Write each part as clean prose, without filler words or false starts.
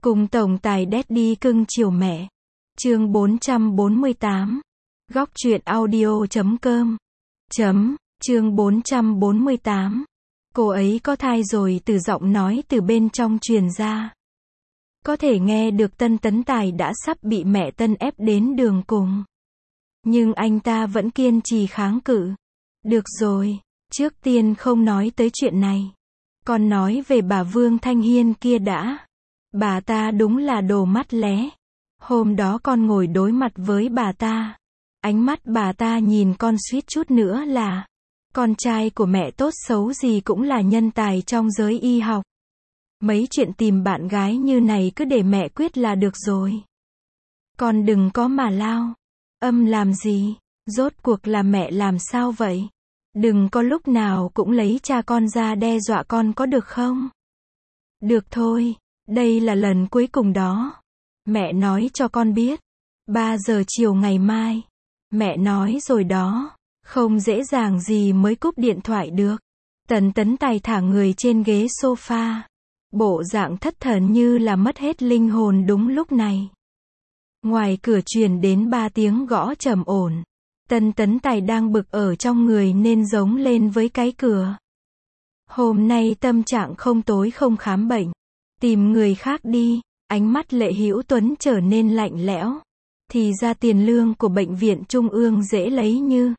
Cùng tổng tài Daddy cưng chiều mẹ. Chương 448. Góc truyện audio.com. Chương 448. Cô ấy có thai rồi, từ giọng nói từ bên trong truyền ra. Có thể nghe được Tân Tấn Tài đã sắp bị mẹ Tân ép đến đường cùng. Nhưng anh ta vẫn kiên trì kháng cự. Được rồi, trước tiên không nói tới chuyện này. Con nói về bà Vương Thanh Hiên kia đã. Bà ta đúng là đồ mắt lé. Hôm đó con ngồi đối mặt với bà ta. Ánh mắt bà ta nhìn con suýt chút nữa là con trai của mẹ tốt xấu gì cũng là nhân tài trong giới y học. Mấy chuyện tìm bạn gái như này cứ để mẹ quyết là được rồi. Con đừng có mà lao. Âm làm gì? Rốt cuộc là mẹ làm sao vậy? Đừng có lúc nào cũng lấy cha con ra đe dọa con có được không? Được thôi, đây là lần cuối cùng đó. Mẹ nói cho con biết. 3 giờ chiều ngày mai. Mẹ nói rồi đó. Không dễ dàng gì mới cúp điện thoại được. Tần Tấn Tài thả người trên ghế sofa. Bộ dạng thất thần như là mất hết linh hồn đúng lúc này. Ngoài cửa truyền đến 3 tiếng gõ trầm ổn. Tân Tấn Tài đang bực ở trong người nên giống lên với cái cửa. Hôm nay tâm trạng không tối không khám bệnh. Tìm người khác đi. Ánh mắt Lệ Hữu Tuấn trở nên lạnh lẽo. Thì ra tiền lương của bệnh viện Trung ương dễ lấy như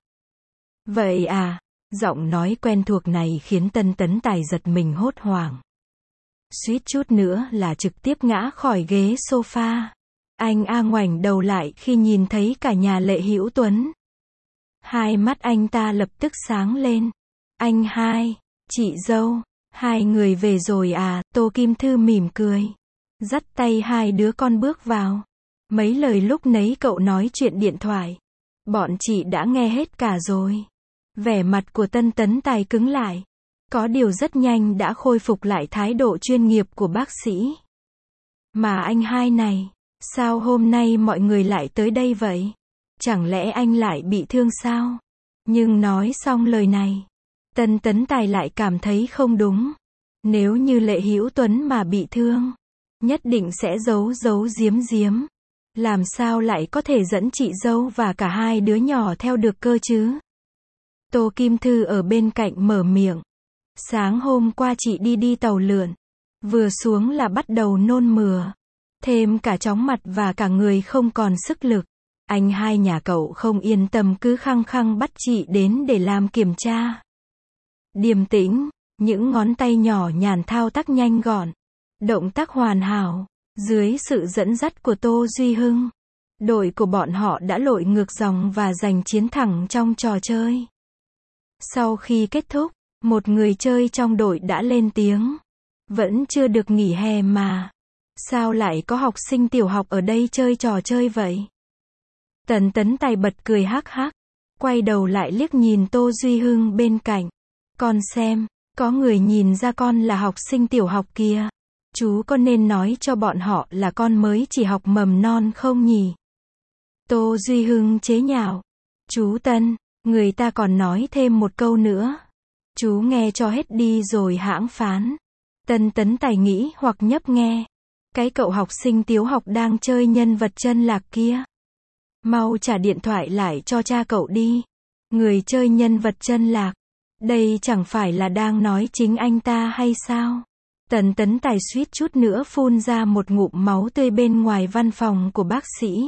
vậy à? Giọng nói quen thuộc này khiến Tân Tấn Tài giật mình hốt hoảng. Suýt chút nữa là trực tiếp ngã khỏi ghế sofa. Anh ngoảnh đầu lại khi nhìn thấy cả nhà Lệ Hữu Tuấn. Hai mắt anh ta lập tức sáng lên. Anh hai, chị dâu, hai người về rồi à? Tô Kim Thư mỉm cười. Dắt tay hai đứa con bước vào. Mấy lời lúc nấy cậu nói chuyện điện thoại. Bọn chị đã nghe hết cả rồi. Vẻ mặt của Tân Tấn Tài cứng lại. Có điều rất nhanh đã khôi phục lại thái độ chuyên nghiệp của bác sĩ. Mà anh hai này, sao hôm nay mọi người lại tới đây vậy? Chẳng lẽ anh lại bị thương sao? Nhưng nói xong lời này, Tân Tấn Tài lại cảm thấy không đúng. Nếu như Lệ Hữu Tuấn mà bị thương, nhất định sẽ giấu giếm. Làm sao lại có thể dẫn chị dâu và cả hai đứa nhỏ theo được cơ chứ? Tô Kim Thư ở bên cạnh mở miệng. Sáng hôm qua chị đi tàu lượn. Vừa xuống là bắt đầu nôn mửa. Thêm cả chóng mặt và cả người không còn sức lực. Anh hai nhà cậu không yên tâm cứ khăng khăng bắt chị đến để làm kiểm tra. Điềm tĩnh, những ngón tay nhỏ nhàn thao tác nhanh gọn. Động tác hoàn hảo. Dưới sự dẫn dắt của Tô Duy Hưng, đội của bọn họ đã lội ngược dòng và giành chiến thắng trong trò chơi. Sau khi kết thúc, một người chơi trong đội đã lên tiếng. Vẫn chưa được nghỉ hè mà. Sao lại có học sinh tiểu học ở đây chơi trò chơi vậy? Tần Tấn Tài bật cười hắc hắc. Quay đầu lại liếc nhìn Tô Duy Hưng bên cạnh. Con xem, có người nhìn ra con là học sinh tiểu học kìa. Chú có nên nói cho bọn họ là con mới chỉ học mầm non không nhỉ? Tô Duy Hưng chế nhạo. Chú Tân, người ta còn nói thêm một câu nữa. Chú nghe cho hết đi rồi hãng phán. Tân Tấn Tài nghĩ hoặc nhấp nghe. Cái cậu học sinh tiểu học đang chơi nhân vật chân lạc kia. Mau trả điện thoại lại cho cha cậu đi. Người chơi nhân vật chân lạc. Đây chẳng phải là đang nói chính anh ta hay sao? Tần Tấn Tài suýt chút nữa phun ra một ngụm máu tươi bên ngoài văn phòng của bác sĩ.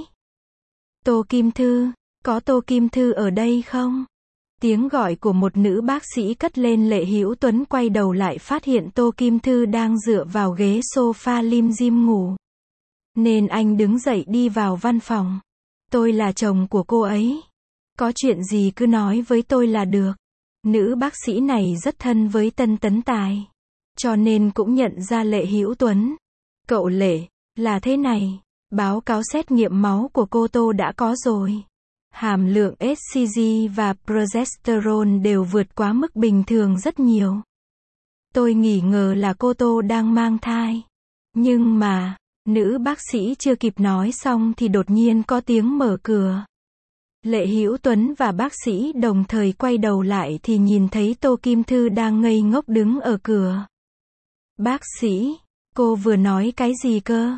Tô Kim Thư, có Tô Kim Thư ở đây không? Tiếng gọi của một nữ bác sĩ cất lên. Lệ Hữu Tuấn quay đầu lại phát hiện Tô Kim Thư đang dựa vào ghế sofa lim dim ngủ. Nên anh đứng dậy đi vào văn phòng. Tôi là chồng của cô ấy. Có chuyện gì cứ nói với tôi là được. Nữ bác sĩ này rất thân với Tân Tấn Tài. Cho nên cũng nhận ra Lệ Hữu Tuấn. Cậu Lệ, là thế này. Báo cáo xét nghiệm máu của cô Tô đã có rồi. Hàm lượng HCG và progesterone đều vượt quá mức bình thường rất nhiều. Tôi nghi ngờ là cô Tô đang mang thai. Nhưng mà, nữ bác sĩ chưa kịp nói xong thì đột nhiên có tiếng mở cửa. Lệ Hữu Tuấn và bác sĩ đồng thời quay đầu lại thì nhìn thấy Tô Kim Thư đang ngây ngốc đứng ở cửa. Bác sĩ, cô vừa nói cái gì cơ?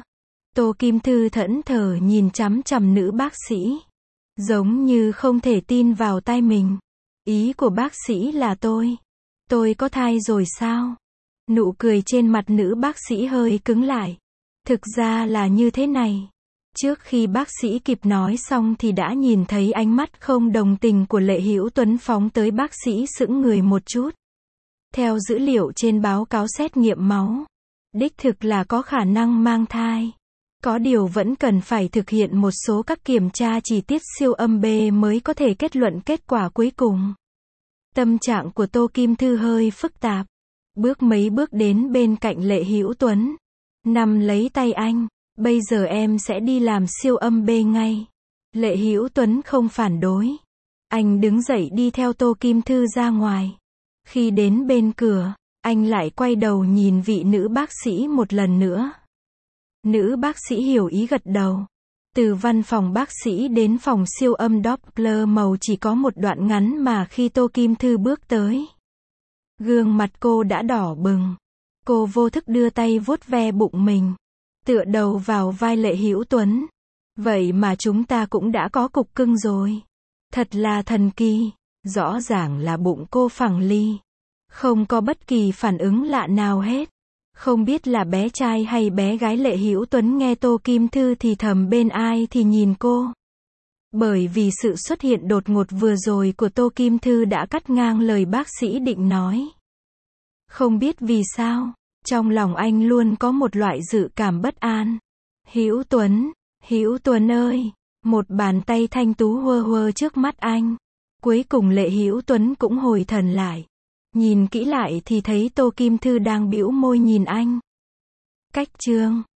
Tô Kim Thư thẫn thờ nhìn chằm chằm nữ bác sĩ. Giống như không thể tin vào tai mình. Ý của bác sĩ là tôi có thai rồi sao? Nụ cười trên mặt nữ bác sĩ hơi cứng lại. Thực ra là như thế này. Trước khi bác sĩ kịp nói xong thì đã nhìn thấy ánh mắt không đồng tình của Lệ Hữu Tuấn phóng tới bác sĩ sững người một chút. Theo dữ liệu trên báo cáo xét nghiệm máu, đích thực là có khả năng mang thai. Có điều vẫn cần phải thực hiện một số các kiểm tra chi tiết siêu âm B mới có thể kết luận kết quả cuối cùng. Tâm trạng của Tô Kim Thư hơi phức tạp. Bước mấy bước đến bên cạnh Lệ Hữu Tuấn. Nắm lấy tay anh. Bây giờ em sẽ đi làm siêu âm B ngay. Lệ Hữu Tuấn không phản đối. Anh đứng dậy đi theo Tô Kim Thư ra ngoài. Khi đến bên cửa, anh lại quay đầu nhìn vị nữ bác sĩ một lần nữa. Nữ bác sĩ hiểu ý gật đầu. Từ văn phòng bác sĩ đến phòng siêu âm Doppler màu chỉ có một đoạn ngắn mà khi Tô Kim Thư bước tới. Gương mặt cô đã đỏ bừng. Cô vô thức đưa tay vuốt ve bụng mình. Tựa đầu vào vai Lệ Hữu Tuấn. Vậy mà chúng ta cũng đã có cục cưng rồi. Thật là thần kỳ. Rõ ràng là bụng cô phẳng li. Không có bất kỳ phản ứng lạ nào hết. Không biết là bé trai hay bé gái. Lệ Hữu Tuấn nghe Tô Kim Thư thì thầm bên ai thì nhìn cô. Bởi vì sự xuất hiện đột ngột vừa rồi của Tô Kim Thư đã cắt ngang lời bác sĩ định nói. Không biết vì sao, trong lòng anh luôn có một loại dự cảm bất an. Hữu Tuấn ơi! Một bàn tay thanh tú huơ huơ trước mắt anh. Cuối cùng Lệ Hữu Tuấn cũng hồi thần lại. Nhìn kỹ lại thì thấy Tô Kim Thư đang bĩu môi nhìn anh. Cách chương